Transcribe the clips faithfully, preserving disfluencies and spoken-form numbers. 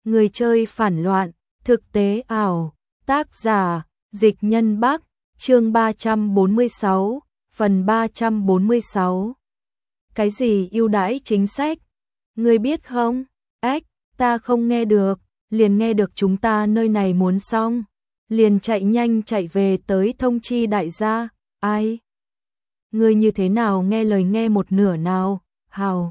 Người chơi phản loạn, thực tế ảo, tác giả, Dịch Nhân Bắc, chương ba trăm bốn mươi sáu, phần ba trăm bốn mươi sáu. Cái gì ưu đãi chính sách? Ngươi biết không? Ếch, ta không nghe được, liền nghe được chúng ta nơi này muốn xong. Liền chạy nhanh chạy về tới thông chi đại gia, ai? Ngươi như thế nào nghe lời nghe một nửa nào, hào.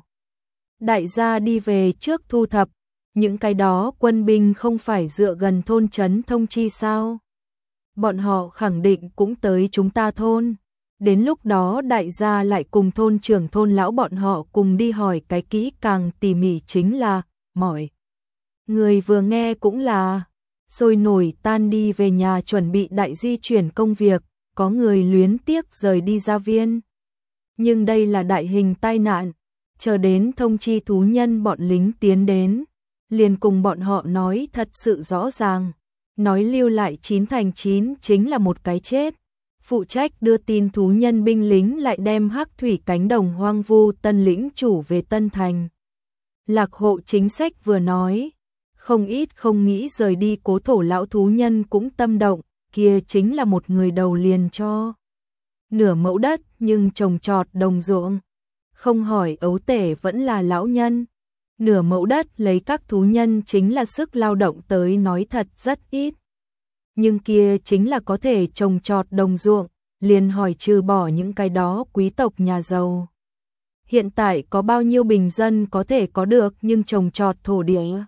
Đại gia đi về trước thu thập, những cái đó quân binh không phải dựa gần thôn trấn thông chi sao? Bọn họ khẳng định cũng tới chúng ta thôn. Đến lúc đó đại gia lại cùng thôn trưởng thôn lão bọn họ cùng đi hỏi cái kỹ càng tỉ mỉ chính là, mỏi. Người vừa nghe cũng là, sôi nổi tan đi về nhà chuẩn bị đại di chuyển công việc, có người luyến tiếc rời đi gia viên. Nhưng đây là đại hình tai nạn, chờ đến thông chi thú nhân bọn lính tiến đến, liền cùng bọn họ nói thật sự rõ ràng, nói lưu lại chín thành chín chính là một cái chết. Phụ trách đưa tin thú nhân binh lính lại đem hắc thủy cánh đồng hoang vu tân lĩnh chủ về Tân Thành. Lạc hộ chính sách vừa nói, không ít không nghĩ rời đi cố thổ lão thú nhân cũng tâm động, kia chính là một người đầu liền cho. Nửa mẫu đất nhưng trồng trọt đồng ruộng, không hỏi ấu tể vẫn là lão nhân. Nửa mẫu đất lấy các thú nhân chính là sức lao động tới nói thật rất ít. Nhưng kia chính là có thể trồng trọt đồng ruộng, liền hỏi trừ bỏ những cái đó quý tộc nhà giàu. Hiện tại có bao nhiêu bình dân có thể có được nhưng trồng trọt thổ địa.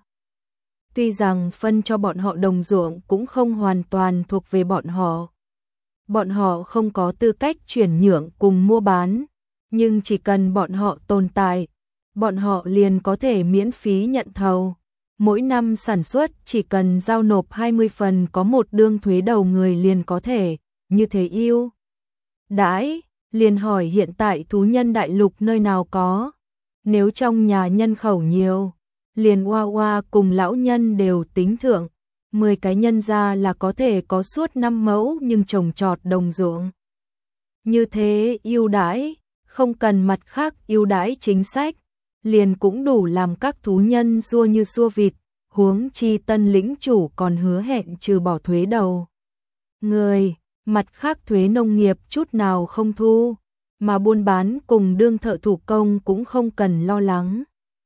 Tuy rằng phân cho bọn họ đồng ruộng cũng không hoàn toàn thuộc về bọn họ. Bọn họ không có tư cách chuyển nhượng cùng mua bán, nhưng chỉ cần bọn họ tồn tại, bọn họ liền có thể miễn phí nhận thầu. Mỗi năm sản xuất chỉ cần giao nộp hai mươi phần có một đương thuế đầu người liền có thể, như thế yêu. Đãi, liền hỏi hiện tại thú nhân đại lục nơi nào có. Nếu trong nhà nhân khẩu nhiều, liền oa oa cùng lão nhân đều tính thượng. mười cái nhân gia là có thể có suốt năm mẫu nhưng trồng trọt đồng ruộng. Như thế yêu đãi, không cần mặt khác yêu đãi chính sách. Liền cũng đủ làm các thú nhân xua như xua vịt, huống chi tân lĩnh chủ còn hứa hẹn trừ bỏ thuế đầu người, mặt khác thuế nông nghiệp chút nào không thu, mà buôn bán cùng đương thợ thủ công cũng không cần lo lắng.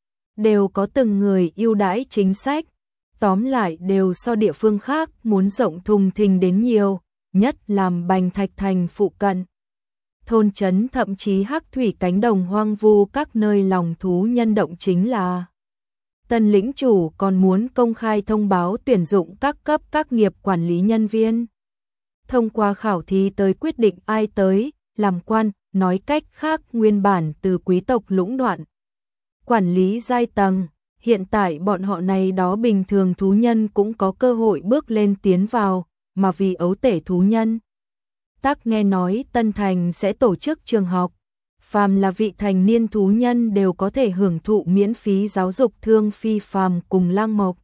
Đều có từng người ưu đãi chính sách, tóm lại đều so địa phương khác muốn rộng thùng thình đến nhiều, nhất làm Bành Thạch Thành phụ cận. Thôn trấn thậm chí hắc thủy cánh đồng hoang vu các nơi lòng thú nhân động chính là tân lĩnh chủ còn muốn công khai thông báo tuyển dụng các cấp các nghiệp quản lý nhân viên. Thông qua khảo thí tới quyết định ai tới làm quan, nói cách khác nguyên bản từ quý tộc lũng đoạn. Quản lý giai tầng, hiện tại bọn họ này đó bình thường thú nhân cũng có cơ hội bước lên tiến vào, mà vì ấu tể thú nhân. Tắc nghe nói Tân Thành sẽ tổ chức trường học, phàm là vị thành niên thú nhân đều có thể hưởng thụ miễn phí giáo dục thương phi phàm cùng lang mộc.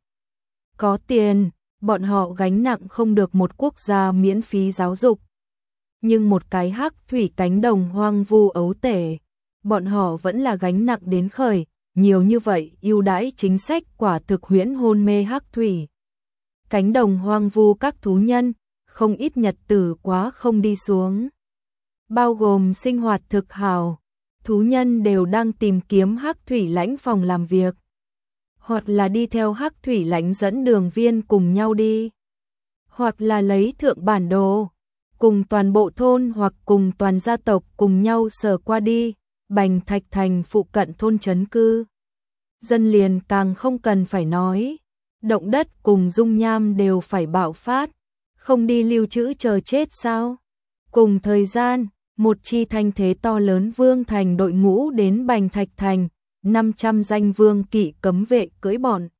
Có tiền, bọn họ gánh nặng không được một quốc gia miễn phí giáo dục. Nhưng một cái hắc thủy cánh đồng hoang vu ấu tể, bọn họ vẫn là gánh nặng đến khởi, nhiều như vậy ưu đãi chính sách quả thực huyễn hôn mê hắc thủy. Cánh đồng hoang vu các thú nhân, không ít nhật tử quá không đi xuống. Bao gồm sinh hoạt thực hào, thú nhân đều đang tìm kiếm hắc thủy lãnh phòng làm việc. Hoặc là đi theo hắc thủy lãnh dẫn đường viên cùng nhau đi. Hoặc là lấy thượng bản đồ, cùng toàn bộ thôn hoặc cùng toàn gia tộc cùng nhau sờ qua đi, Bành Thạch Thành phụ cận thôn trấn cư. Dân liền càng không cần phải nói, động đất cùng dung nham đều phải bạo phát. Không đi lưu trữ chờ chết sao? Cùng thời gian, một chi thanh thế to lớn vương thành đội ngũ đến Bành Thạch Thành, năm trăm danh vương kỵ cấm vệ cưỡi bọn.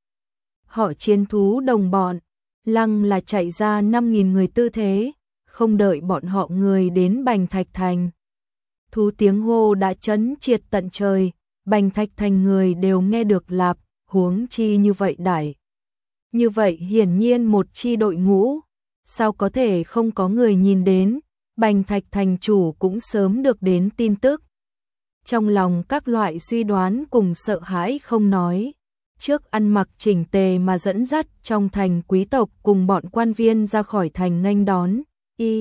Họ chiến thú đồng bọn, lăng là chạy ra năm nghìn người tư thế, không đợi bọn họ người đến Bành Thạch Thành. Thú tiếng hô đã chấn triệt tận trời, Bành Thạch Thành người đều nghe được lạp, huống chi như vậy đãi. Như vậy hiển nhiên một chi đội ngũ. Sao có thể không có người nhìn đến, Bành Thạch Thành chủ cũng sớm được đến tin tức. Trong lòng các loại suy đoán cùng sợ hãi không nói, trước ăn mặc chỉnh tề mà dẫn dắt trong thành quý tộc cùng bọn quan viên ra khỏi thành nghênh đón. Y.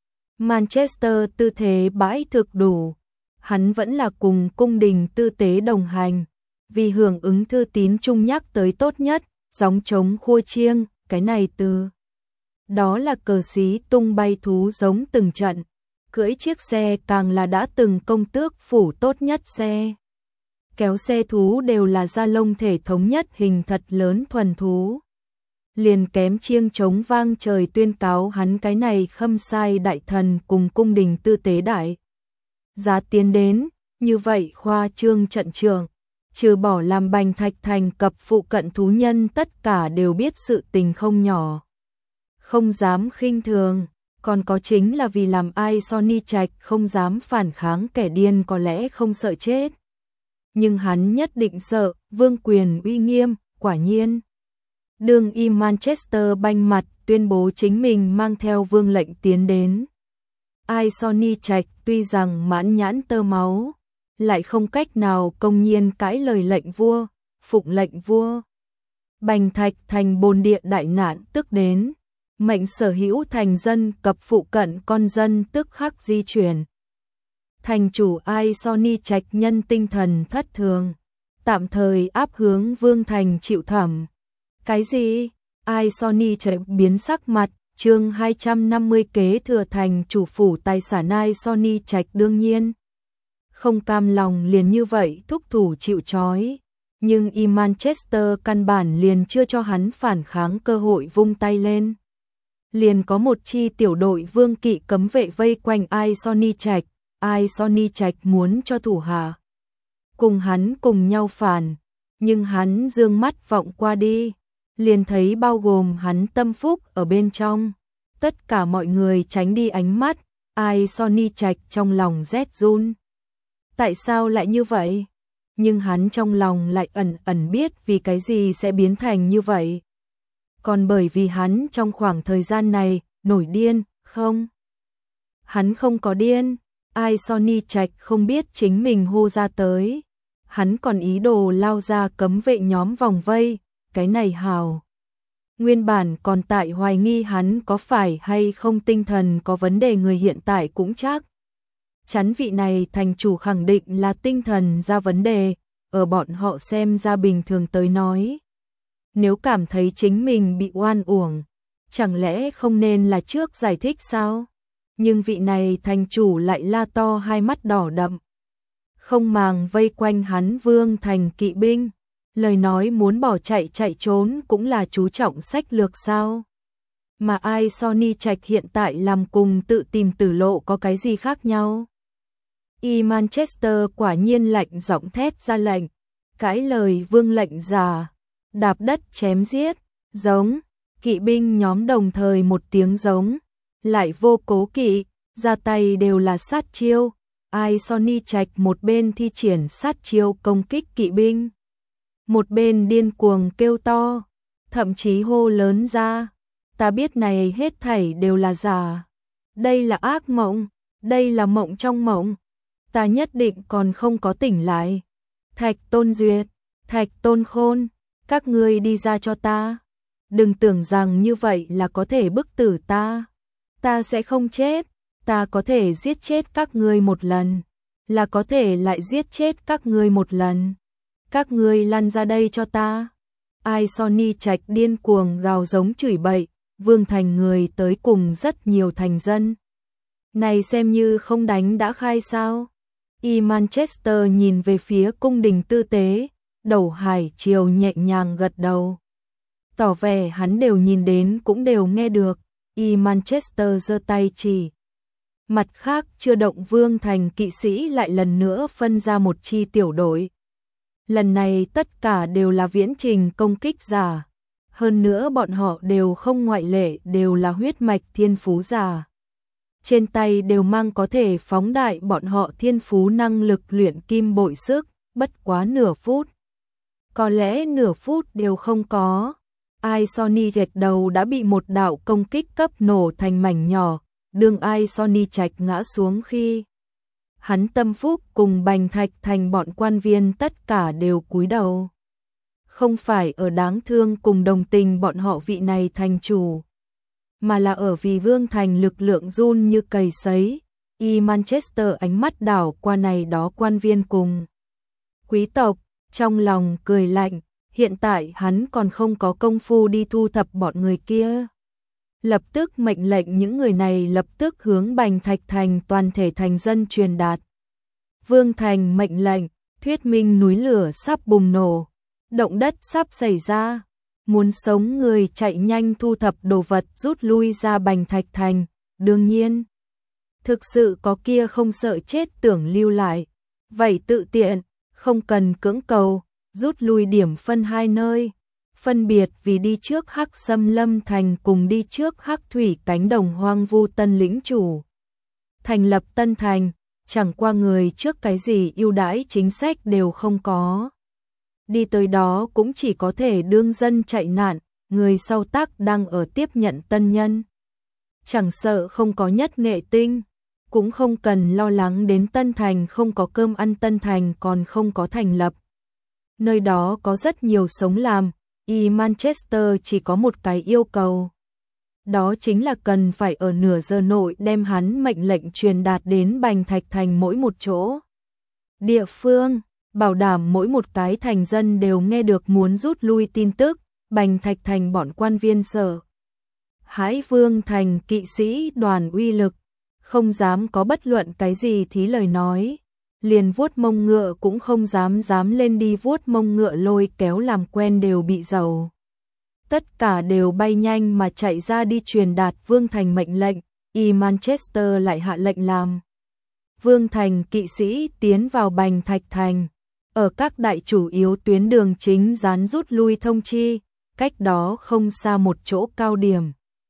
Manchester tư thế bãi thực đủ, hắn vẫn là cùng cung đình tư tế đồng hành, vì hưởng ứng thư tín trung nhắc tới tốt nhất, gióng trống khua chiêng, cái này từ. Đó là cờ xí tung bay thú giống từng trận, cưỡi chiếc xe càng là đã từng công tước phủ tốt nhất xe. Kéo xe thú đều là da lông thể thống nhất hình thật lớn thuần thú. Liền kém chiêng trống vang trời tuyên cáo hắn cái này khâm sai đại thần cùng cung đình tư tế đại. Giá tiến đến, như vậy khoa trương trận trường, trừ bỏ làm Bành Thạch thành cập phụ cận thú nhân tất cả đều biết sự tình không nhỏ. Không dám khinh thường, còn có chính là vì làm ai Sony Trạch không dám phản kháng kẻ điên có lẽ không sợ chết. Nhưng hắn nhất định sợ, vương quyền uy nghiêm, quả nhiên. Đương y Manchester banh mặt tuyên bố chính mình mang theo vương lệnh tiến đến. Ai Sony Trạch tuy rằng mãn nhãn tơ máu, lại không cách nào công nhiên cãi lời lệnh vua, phụng lệnh vua. Bành Thạch thành bồn địa đại nạn tức đến, mệnh sở hữu thành dân cập phụ cận con dân tức khắc di chuyển. Thành chủ Ai Sony Trạch nhân tinh thần thất thường, tạm thời áp hướng vương thành chịu thẩm. Cái gì? Ai Sony Trạch biến sắc mặt, chương hai trăm năm mươi kế thừa thành chủ phủ tài sản Ai Sony Trạch đương nhiên không cam lòng liền như vậy thúc thủ chịu trói, nhưng y Manchester căn bản liền chưa cho hắn phản kháng cơ hội vung tay lên. Liền có một chi tiểu đội vương kỵ cấm vệ vây quanh Ai Sony Trạch, Ai Sony Trạch muốn cho thủ hạ cùng hắn cùng nhau phản, nhưng hắn dương mắt vọng qua đi, liền thấy bao gồm hắn tâm phúc ở bên trong, tất cả mọi người tránh đi ánh mắt, Ai Sony Trạch trong lòng rét run. Tại sao lại như vậy? Nhưng hắn trong lòng lại ẩn ẩn biết vì cái gì sẽ biến thành như vậy. Còn bởi vì hắn trong khoảng thời gian này nổi điên, không? Hắn không có điên, Ai Sony Trạch không biết chính mình hô ra tới. Hắn còn ý đồ lao ra cấm vệ nhóm vòng vây, cái này hào. Nguyên bản còn tại hoài nghi hắn có phải hay không tinh thần có vấn đề người hiện tại cũng chắc. Chắn vị này thành chủ khẳng định là tinh thần ra vấn đề, ở bọn họ xem ra bình thường tới nói. Nếu cảm thấy chính mình bị oan uổng, chẳng lẽ không nên là trước giải thích sao? Nhưng vị này thành chủ lại la to hai mắt đỏ đậm. Không màng vây quanh hắn vương thành kỵ binh, lời nói muốn bỏ chạy chạy trốn cũng là chú trọng sách lược sao? Mà Ai Sony Trạch hiện tại làm cùng tự tìm tử lộ có cái gì khác nhau? Y Manchester quả nhiên lạnh giọng thét ra lệnh, cãi lời vương lệnh già, đạp đất chém giết, giống, kỵ binh nhóm đồng thời một tiếng giống, lại vô cố kỵ, ra tay đều là sát chiêu, Ai Sony Trạch một bên thi triển sát chiêu công kích kỵ binh, một bên điên cuồng kêu to, thậm chí hô lớn ra, ta biết này hết thảy đều là giả, đây là ác mộng, đây là mộng trong mộng. Ta nhất định còn không có tỉnh lại. Thạch Tôn Duyệt, Thạch Tôn Khôn, các ngươi đi ra cho ta. Đừng tưởng rằng như vậy là có thể bức tử ta. Ta sẽ không chết, ta có thể giết chết các ngươi một lần, là có thể lại giết chết các ngươi một lần. Các ngươi lăn ra đây cho ta. Ai Sony Trạch điên cuồng gào giống chửi bậy, vương thành người tới cùng rất nhiều thành dân. Này xem như không đánh đã khai sao? Y Manchester nhìn về phía cung đình tư tế, đầu hải chiều nhẹ nhàng gật đầu. Tỏ vẻ hắn đều nhìn đến cũng đều nghe được, Y Manchester giơ tay chỉ. Mặt khác chưa động vương thành kỵ sĩ lại lần nữa phân ra một chi tiểu đội. Lần này tất cả đều là viễn trình công kích giả, hơn nữa bọn họ đều không ngoại lệ đều là huyết mạch thiên phú giả. Trên tay đều mang có thể phóng đại bọn họ thiên phú năng lực luyện kim bội sức, bất quá nửa phút. Có lẽ nửa phút đều không có. Ai Sony Trạch đầu đã bị một đạo công kích cấp nổ thành mảnh nhỏ, đương Ai Sony Trạch ngã xuống khi hắn tâm phúc cùng Bành Thạch thành bọn quan viên tất cả đều cúi đầu. không phải ở đáng thương cùng đồng tình bọn họ vị này thành chủ, mà là ở vì Vương Thành lực lượng run như cầy sấy. Y Manchester ánh mắt đảo qua này đó quan viên cùng quý tộc, trong lòng cười lạnh, hiện tại hắn còn không có công phu đi thu thập bọn người kia. Lập tức mệnh lệnh những người này lập tức hướng Bành Thạch Thành toàn thể thành dân truyền đạt. Vương Thành mệnh lệnh, thuyết minh núi lửa sắp bùng nổ, động đất sắp xảy ra, muốn sống người chạy nhanh thu thập đồ vật rút lui ra Bành Thạch Thành, đương nhiên. Thực sự có kia không sợ chết tưởng lưu lại, vậy tự tiện, không cần cưỡng cầu, rút lui điểm phân hai nơi, phân biệt vì đi trước Hắc Xâm Lâm Thành cùng đi trước Hắc Thủy cánh đồng hoang vu tân lĩnh chủ. Thành lập tân thành, chẳng qua người trước cái gì ưu đãi chính sách đều không có. Đi tới đó cũng chỉ có thể đương dân chạy nạn, người sau tắc đang ở tiếp nhận tân nhân. Chẳng sợ không có nhất nghệ tinh, cũng không cần lo lắng đến Tân Thành không có cơm ăn, Tân Thành còn không có thành lập. Nơi đó có rất nhiều sống làm, y Manchester chỉ có một cái yêu cầu. Đó chính là cần phải ở nửa giờ nội đem hắn mệnh lệnh truyền đạt đến Bành Thạch Thành mỗi một chỗ. Địa phương, bảo đảm mỗi một cái thành dân đều nghe được muốn rút lui tin tức, Bành Thạch Thành bọn quan viên sở. Hãi Vương Thành kỵ sĩ đoàn uy lực, không dám có bất luận cái gì thí lời nói, liền vuốt mông ngựa cũng không dám dám lên đi vuốt mông ngựa lôi kéo làm quen đều bị dầu. Tất cả đều bay nhanh mà chạy ra đi truyền đạt Vương Thành mệnh lệnh, y Manchester lại hạ lệnh làm. Vương Thành kỵ sĩ tiến vào Bành Thạch Thành, ở các đại chủ yếu tuyến đường chính dán rút lui thông chi, cách đó không xa một chỗ cao điểm.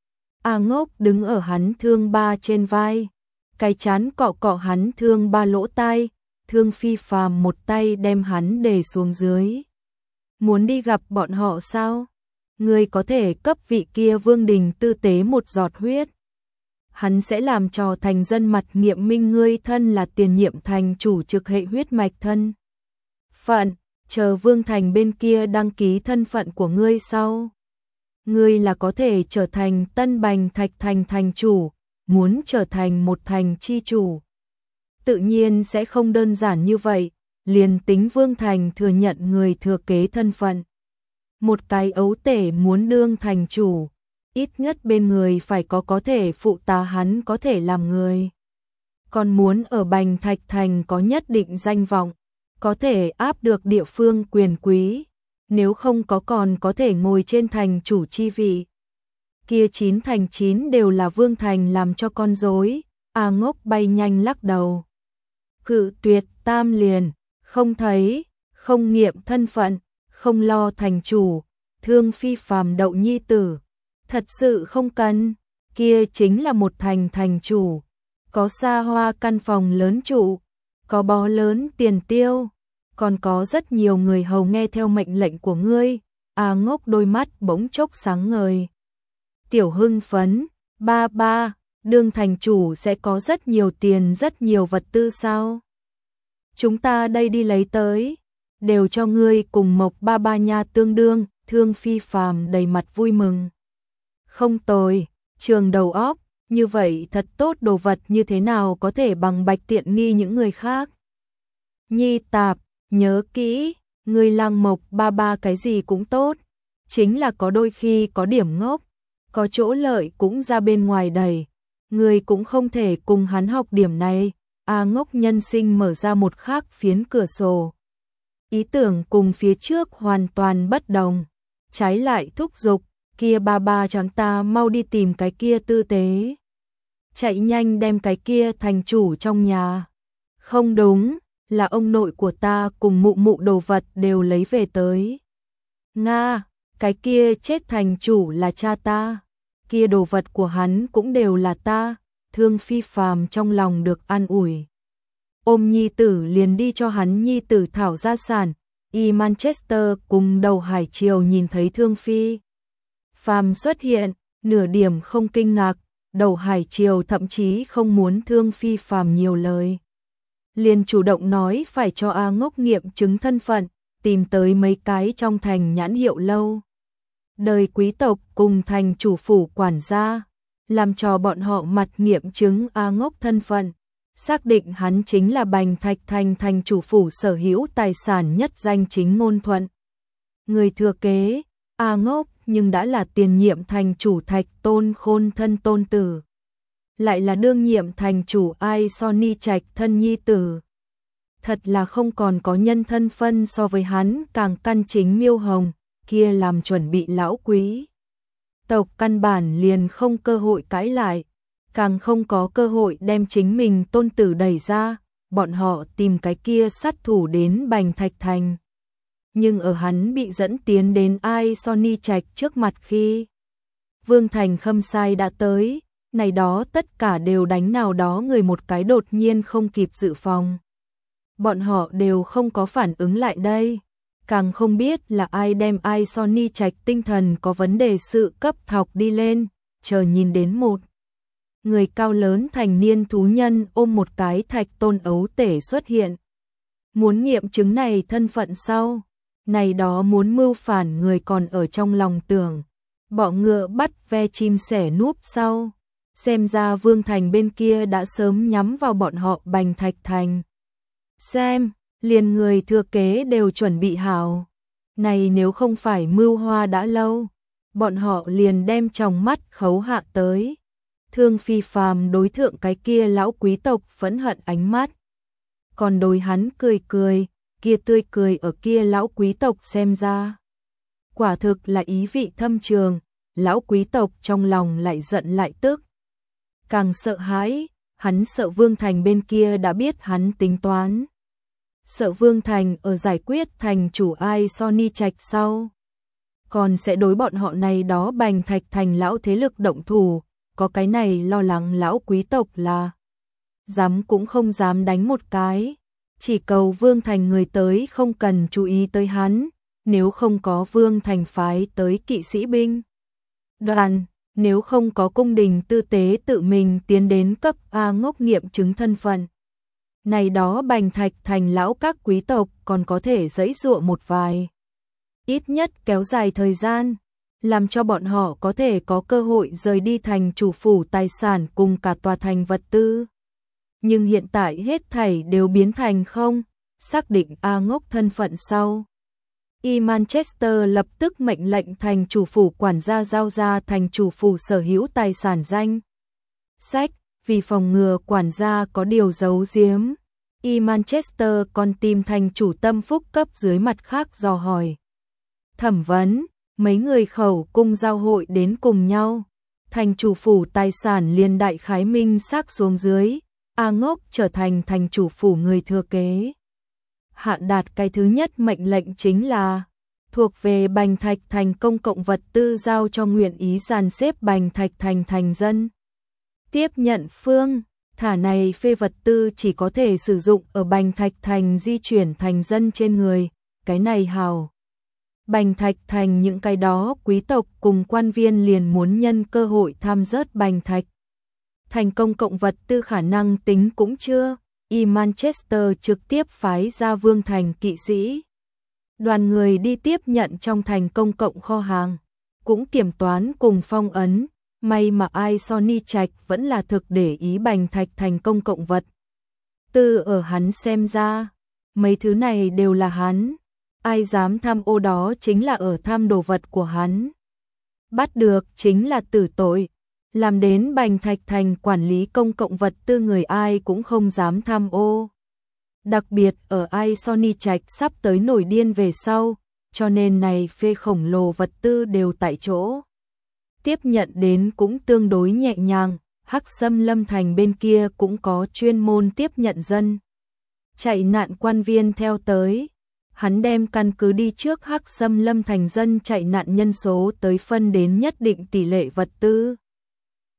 A Ngốc đứng ở hắn Thương Ba trên vai, cái chán cọ cọ hắn Thương Ba lỗ tai, Thương Phi Phàm một tay đem hắn để xuống dưới. Muốn đi gặp bọn họ sao? Ngươi có thể cấp vị kia Vương Đình tư tế một giọt huyết. Hắn sẽ làm cho thành dân mặt nghiệm minh ngươi thân là tiền nhiệm thành chủ trực hệ huyết mạch thân phận, chờ Vương Thành bên kia đăng ký thân phận của ngươi sau. Ngươi là có thể trở thành Tân Bành Thạch Thành thành chủ, muốn trở thành một thành chi chủ. Tự nhiên sẽ không đơn giản như vậy, liền tính Vương Thành thừa nhận người thừa kế thân phận. Một cái ấu tể muốn đương thành chủ, ít nhất bên người phải có có thể phụ tá hắn có thể làm người. Còn muốn ở Bành Thạch Thành có nhất định danh vọng, có thể áp được địa phương quyền quý, nếu không có còn có thể ngồi trên thành chủ chi vị. Kia chín thành chín đều là Vương Thành làm cho con rối. A Ngốc bay nhanh lắc đầu. Cự tuyệt tam liền, không thấy, không nghiệm thân phận, không lo thành chủ, Thương Phi Phàm đậu nhi tử. Thật sự không cần, kia chính là một thành thành chủ, có xa hoa căn phòng lớn trụ, có bó lớn tiền tiêu, còn có rất nhiều người hầu nghe theo mệnh lệnh của ngươi. A Ngốc đôi mắt bỗng chốc sáng ngời. Tiểu hưng phấn, ba ba, đương thành chủ sẽ có rất nhiều tiền, rất nhiều vật tư sao? Chúng ta đây đi lấy tới, đều cho ngươi cùng Mộc ba ba nha tương đương. Thương Phi Phàm đầy mặt vui mừng. Không tồi, trường đầu óc, như vậy thật tốt, đồ vật như thế nào có thể bằng bạch tiện nghi những người khác. Nhi tạp, nhớ kỹ, ngươi Lăng Mộc ba ba cái gì cũng tốt, chính là có đôi khi có điểm ngốc, có chỗ lợi cũng ra bên ngoài đẩy, ngươi cũng không thể cùng hắn học điểm này. A Ngốc nhân sinh mở ra một khác phiến cửa sổ. Ý tưởng cùng phía trước hoàn toàn bất đồng, trái lại thúc giục, kia ba ba chúng ta mau đi tìm cái kia tư tế. Chạy nhanh đem cái kia thành chủ trong nhà. Không đúng, là ông nội của ta cùng mụ mụ đồ vật đều lấy về tới. Nga, cái kia chết thành chủ là cha ta, kia đồ vật của hắn cũng đều là ta. Thương Phi Phàm trong lòng được an ủi. Ôm nhi tử liền đi cho hắn nhi tử thảo gia sản. Y Manchester cùng Đầu Hải Triều nhìn thấy Thương Phi Phàm xuất hiện, nửa điểm không kinh ngạc. Đầu Hải Triều thậm chí không muốn Thương Phi Phàm nhiều lời, liền chủ động nói phải cho A Ngốc nghiệm chứng thân phận. tìm tới mấy cái trong thành nhãn hiệu lâu đời quý tộc cùng thành chủ phủ quản gia, làm cho bọn họ mặt nghiệm chứng A Ngốc thân phận, xác định hắn chính là Bành Thạch Thành thành chủ phủ sở hữu tài sản nhất danh chính ngôn thuận. Người thừa kế, A Ngốc nhưng đã là tiền nhiệm thành chủ Thạch Tôn Khôn thân tôn tử, lại là đương nhiệm thành chủ Ai Sony Trạch thân nhi tử. Thật là không còn có nhân thân phân so với hắn càng căn chính Miêu Hồng, kia làm chuẩn bị lão quý tộc căn bản liền không cơ hội cãi lại, càng không có cơ hội đem chính mình tôn tử đẩy ra, bọn họ tìm cái kia sát thủ đến Bành Thạch Thành. Nhưng ở hắn bị dẫn tiến đến Ai Sony Trạch trước mặt khi Vương Thành Khâm sai đã tới, này đó tất cả đều đánh nào đó người một cái đột nhiên không kịp dự phòng. Bọn họ đều không có phản ứng lại đây, càng không biết là ai đem Ai Sony Trạch tinh thần có vấn đề sự cấp thọc đi lên, chờ nhìn đến một người cao lớn thành niên thú nhân ôm một cái thạch tôn ấu tể xuất hiện. Muốn nghiệm chứng này thân phận sau, này đó muốn mưu phản người còn ở trong lòng tưởng, bỏ ngựa bắt ve chim sẻ núp sau, xem ra Vương Thành bên kia đã sớm nhắm vào bọn họ Bành Thạch Thành. Xem, liền người thừa kế đều chuẩn bị hảo. Này nếu không phải mưu hoa đã lâu, bọn họ liền đem trong mắt khấu hạ tới. Thương Phi Phàm đối thượng cái kia lão quý tộc phẫn hận ánh mắt. Còn đối hắn cười cười, kia tươi cười ở kia lão quý tộc xem ra. Quả thực là ý vị thâm trường, lão quý tộc trong lòng lại giận lại tức. Càng sợ hãi, hắn sợ Vương Thành bên kia đã biết hắn tính toán. Sợ Vương Thành ở giải quyết thành chủ Ai Sony Trạch sau, còn sẽ đối bọn họ này đó Bành Thạch Thành lão thế lực động thủ, có cái này lo lắng lão quý tộc là dám cũng không dám đánh một cái, chỉ cầu Vương Thành người tới không cần chú ý tới hắn, nếu không có Vương Thành phái tới kỵ sĩ binh đoàn, nếu không có cung đình tư tế tự mình tiến đến cấp A Ngốc nghiệm chứng thân phận. Này đó Bành Thạch Thành lão các quý tộc còn có thể giãy giụa một vài. Ít nhất kéo dài thời gian, làm cho bọn họ có thể có cơ hội rời đi thành chủ phủ tài sản cùng cả tòa thành vật tư. Nhưng hiện tại hết thảy đều biến thành không, xác định A Ngốc thân phận sau. Y Manchester lập tức mệnh lệnh thành chủ phủ quản gia giao ra thành chủ phủ sở hữu tài sản danh sách, vì phòng ngừa quản gia có điều giấu giếm. Y Manchester còn tìm thành chủ Tâm Phúc cấp dưới mặt khác dò hỏi. Thẩm vấn, mấy người khẩu cung giao hội đến cùng nhau. Thành chủ phủ tài sản liền đại khái minh xác xuống dưới, A Ngốc trở thành thành chủ phủ người thừa kế. Hạ đạt cái thứ nhất mệnh lệnh chính là thuộc về Bành Thạch Thành công cộng vật tư giao cho nguyện ý dàn xếp Bành Thạch Thành thành dân. Tiếp nhận phương, thả này phê vật tư chỉ có thể sử dụng ở Bành Thạch Thành di chuyển thành dân trên người, cái này hào. Bành Thạch Thành những cái đó quý tộc cùng quan viên liền muốn nhân cơ hội tham rớt Bành Thạch Thành công cộng vật tư khả năng tính cũng chưa. Y Manchester trực tiếp phái ra Vương Thành kỵ sĩ đoàn người đi tiếp nhận trong thành công cộng kho hàng, cũng kiểm toán cùng phong ấn. May mà Ai Sony Trạch vẫn là thực để ý Bành Thạch Thành công cộng vật tư, ở hắn xem ra mấy thứ này đều là hắn, ai dám tham ô đó chính là ở tham đồ vật của hắn, bắt được chính là tử tội. Làm đến Bành Thạch Thành quản lý công cộng vật tư người ai cũng không dám tham ô. Đặc biệt ở Ai Sony Trạch sắp tới nổi điên về sau, cho nên này phê khổng lồ vật tư đều tại chỗ. Tiếp nhận đến cũng tương đối nhẹ nhàng, Hắc Sâm Lâm Thành bên kia cũng có chuyên môn tiếp nhận dân chạy nạn quan viên theo tới. Hắn đem căn cứ đi trước Hắc Sâm Lâm Thành dân chạy nạn nhân số tới phân đến nhất định tỷ lệ vật tư.